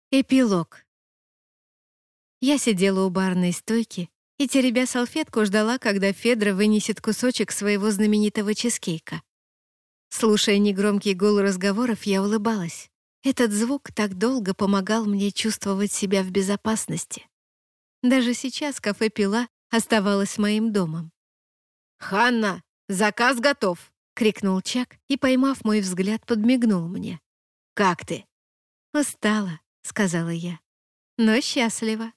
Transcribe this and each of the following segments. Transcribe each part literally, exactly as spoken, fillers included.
Эпилог. Я сидела у барной стойки и, теребя салфетку, ждала, когда Федра вынесет кусочек своего знаменитого чизкейка. Слушая негромкий гул разговоров, я улыбалась. Этот звук так долго помогал мне чувствовать себя в безопасности. Даже сейчас кафе «Пила» оставалось моим домом. «Ханна, заказ готов!» — крикнул Чак и, поймав мой взгляд, подмигнул мне. «Как ты?» «Устала», — сказала я, — «но счастлива».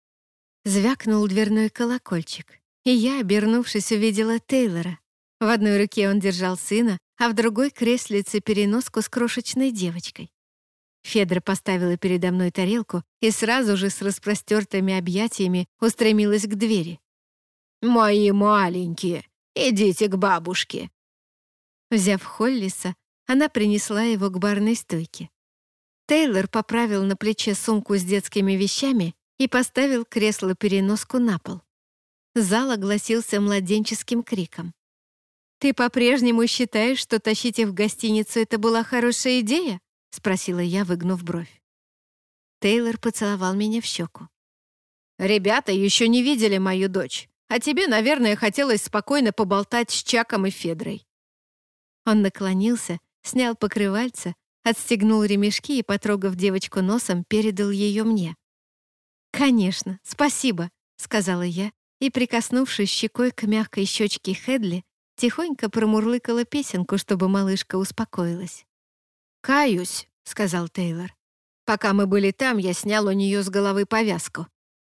Звякнул дверной колокольчик, и я, обернувшись, увидела Тейлора. В одной руке он держал сына, а в другой — креслице-переноску с крошечной девочкой. Федра поставила передо мной тарелку и сразу же с распростертыми объятиями устремилась к двери. «Мои маленькие, идите к бабушке». Взяв Холлиса, она принесла его к барной стойке. Тейлор поправил на плече сумку с детскими вещами и поставил кресло-переноску на пол. Зал огласился младенческим криком. «Ты по-прежнему считаешь, что тащить их в гостиницу — это была хорошая идея?» — спросила я, выгнув бровь. Тейлор поцеловал меня в щеку. «Ребята еще не видели мою дочь, а тебе, наверное, хотелось спокойно поболтать с Чаком и Федрой». Он наклонился, снял покрывальце, отстегнул ремешки и, потрогав девочку носом, передал ее мне. «Конечно, спасибо», — сказала я, и, прикоснувшись щекой к мягкой щечке Хедли, тихонько промурлыкала песенку, чтобы малышка успокоилась. «Каюсь», — сказал Тейлор. «Пока мы были там, я снял у нее с головы повязку».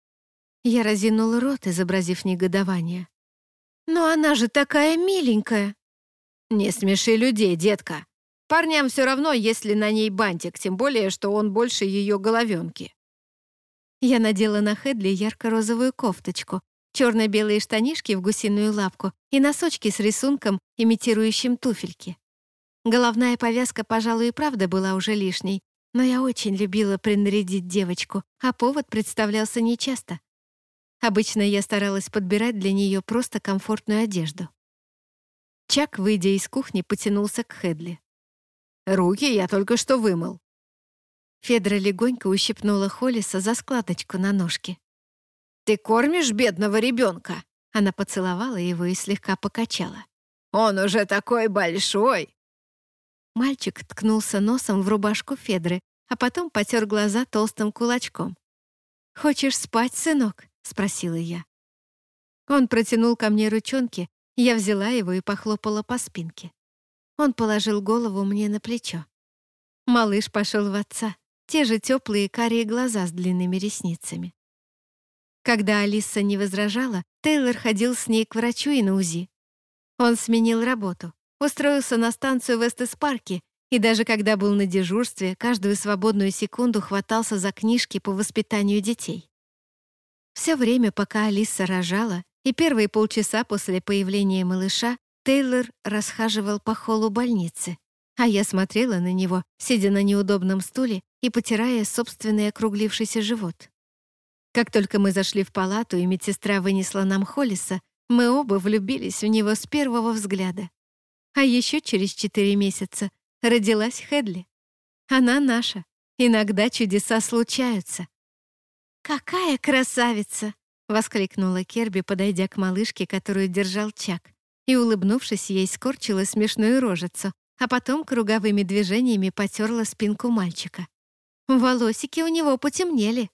Я разинула рот, изобразив негодование. «Но она же такая миленькая!» «Не смеши людей, детка. Парням все равно, если на ней бантик, тем более, что он больше ее головенки». Я надела на Хедли ярко-розовую кофточку, черно-белые штанишки в гусиную лапку и носочки с рисунком, имитирующим туфельки. Головная повязка, пожалуй, и правда была уже лишней, но я очень любила принарядить девочку, а повод представлялся нечасто. Обычно я старалась подбирать для нее просто комфортную одежду. Чак, выйдя из кухни, потянулся к Хедли. «Руки я только что вымыл». Федра легонько ущипнула Холлиса за складочку на ножке. «Ты кормишь бедного ребенка?» Она поцеловала его и слегка покачала. «Он уже такой большой!» Мальчик ткнулся носом в рубашку Федры, а потом потер глаза толстым кулачком. «Хочешь спать, сынок?» — спросила я. Он протянул ко мне ручонки, я взяла его и похлопала по спинке. Он положил голову мне на плечо. Малыш пошел в отца, те же теплые карие глаза с длинными ресницами. Когда Алиса не возражала, Тейлор ходил с ней к врачу и на УЗИ. Он сменил работу, устроился на станцию в Эстес-парке и даже когда был на дежурстве, каждую свободную секунду хватался за книжки по воспитанию детей. Все время, пока Алиса рожала, и первые полчаса после появления малыша, Тейлор расхаживал по холлу больницы, а я смотрела на него, сидя на неудобном стуле и потирая собственный округлившийся живот. Как только мы зашли в палату, и медсестра вынесла нам Холлиса, мы оба влюбились в него с первого взгляда. А еще через четыре месяца родилась Хедли. Она наша. Иногда чудеса случаются. «Какая красавица!» — воскликнула Керби, подойдя к малышке, которую держал Чак, и, улыбнувшись, ей скорчила смешную рожицу, а потом круговыми движениями потерла спинку мальчика. Волосики у него потемнели.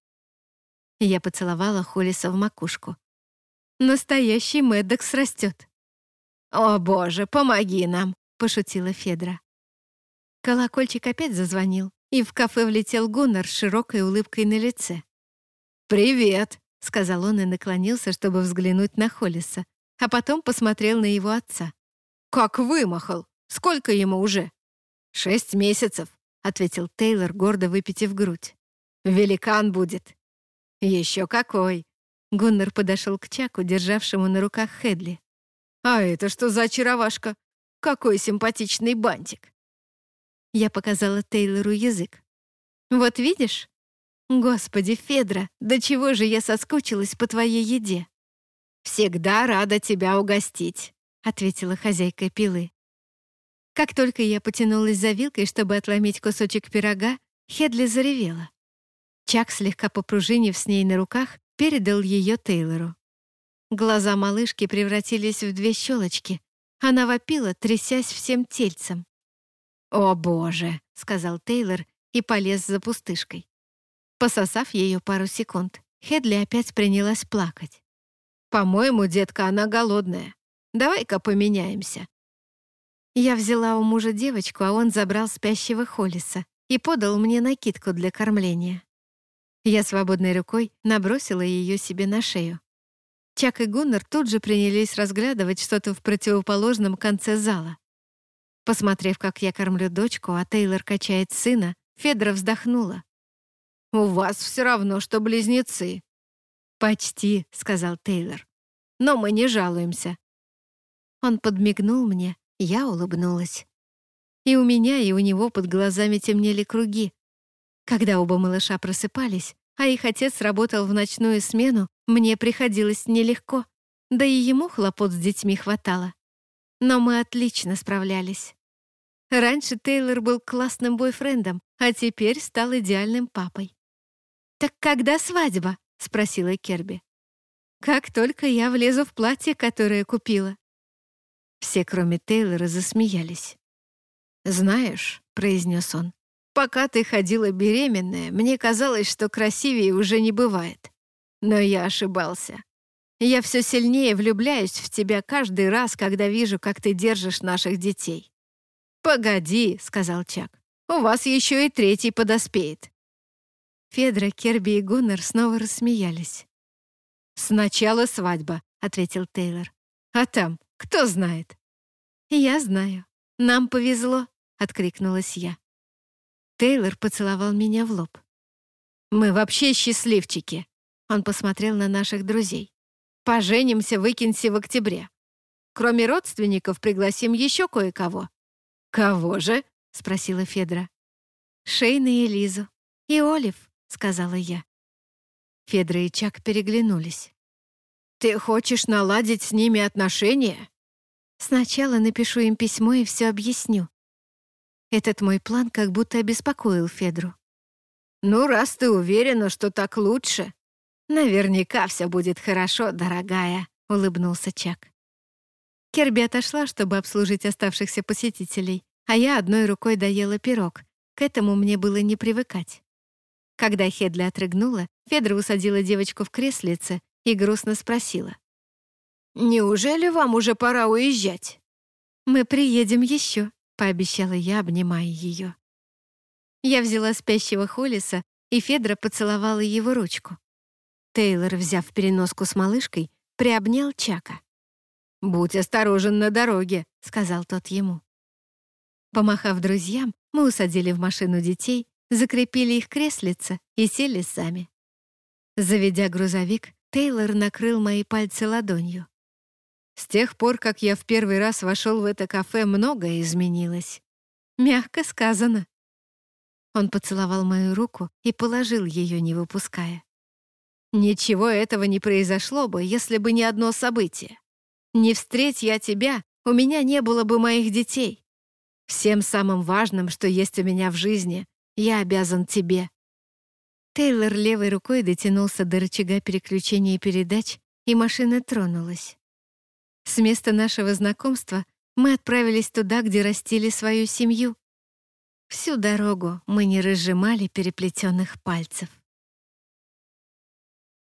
Я поцеловала Холлиса в макушку. «Настоящий Мэддокс растет». «О, боже, помоги нам!» — пошутила Федра. Колокольчик опять зазвонил, и в кафе влетел Гуннар с широкой улыбкой на лице. «Привет!» — сказал он и наклонился, чтобы взглянуть на Холлиса, а потом посмотрел на его отца. «Как вымахал! Сколько ему уже?» «Шесть месяцев», — ответил Тейлор, гордо выпитив грудь. «Великан будет». «Еще какой!» Гуннар подошел к Чаку, державшему на руках Хедли. «А это что за очаровашка? Какой симпатичный бантик!» Я показала Тейлору язык. «Вот видишь? Господи, Федра, до чего же я соскучилась по твоей еде?» «Всегда рада тебя угостить», — ответила хозяйка пилы. Как только я потянулась за вилкой, чтобы отломить кусочек пирога, Хедли заревела. Чак, слегка попружинив с ней на руках, передал ее Тейлору. Глаза малышки превратились в две щелочки. Она вопила, трясясь всем тельцем. «О, боже!» — сказал Тейлор и полез за пустышкой. Пососав ее пару секунд, Хедли опять принялась плакать. «По-моему, детка, она голодная. Давай-ка поменяемся». Я взяла у мужа девочку, а он забрал спящего Холлиса и подал мне накидку для кормления. Я свободной рукой набросила ее себе на шею. Чак и Гуннар тут же принялись разглядывать что-то в противоположном конце зала. Посмотрев, как я кормлю дочку, а Тейлор качает сына, Федра вздохнула. «У вас все равно, что близнецы». «Почти», — сказал Тейлор. «Но мы не жалуемся». Он подмигнул мне, я улыбнулась. И у меня, и у него под глазами темнели круги. Когда оба малыша просыпались, а их отец работал в ночную смену, мне приходилось нелегко, да и ему хлопот с детьми хватало. Но мы отлично справлялись. Раньше Тейлор был классным бойфрендом, а теперь стал идеальным папой. «Так когда свадьба?» — спросила Керби. «Как только я влезу в платье, которое купила». Все, кроме Тейлора, засмеялись. «Знаешь», — произнес он, «пока ты ходила беременная, мне казалось, что красивее уже не бывает. Но я ошибался. Я все сильнее влюбляюсь в тебя каждый раз, когда вижу, как ты держишь наших детей». «Погоди», — сказал Чак, «у вас еще и третий подоспеет». Федра, Керби и Гуннар снова рассмеялись. «Сначала свадьба», — ответил Тейлор. «А там, кто знает?» «Я знаю. Нам повезло», — откликнулась я. Тейлор поцеловал меня в лоб. «Мы вообще счастливчики», — он посмотрел на наших друзей. «Поженимся в Икинсе в октябре. Кроме родственников пригласим еще кое-кого». «Кого же?» — спросила Федра. «Шейна и Лизу. И Олив», — сказала я. Федра и Чак переглянулись. «Ты хочешь наладить с ними отношения?» «Сначала напишу им письмо и все объясню». Этот мой план как будто обеспокоил Федру. «Ну, раз ты уверена, что так лучше, наверняка все будет хорошо, дорогая», — улыбнулся Чак. Керби отошла, чтобы обслужить оставшихся посетителей, а я одной рукой доела пирог. К этому мне было не привыкать. Когда Хедли отрыгнула, Федра усадила девочку в креслице и грустно спросила. «Неужели вам уже пора уезжать?» «Мы приедем еще», — пообещала я, обнимая ее. Я взяла спящего Холлиса, и Федра поцеловала его ручку. Тейлор, взяв переноску с малышкой, приобнял Чака. «Будь осторожен на дороге», — сказал тот ему. Помахав друзьям, мы усадили в машину детей, закрепили их креслица и сели сами. Заведя грузовик, Тейлор накрыл мои пальцы ладонью. «С тех пор, как я в первый раз вошел в это кафе, многое изменилось. Мягко сказано». Он поцеловал мою руку и положил ее, не выпуская. «Ничего этого не произошло бы, если бы не одно событие. Не встреть я тебя, у меня не было бы моих детей. Всем самым важным, что есть у меня в жизни, я обязан тебе». Тейлор левой рукой дотянулся до рычага переключения передач, и машина тронулась. С места нашего знакомства мы отправились туда, где растили свою семью. Всю дорогу мы не разжимали переплетенных пальцев.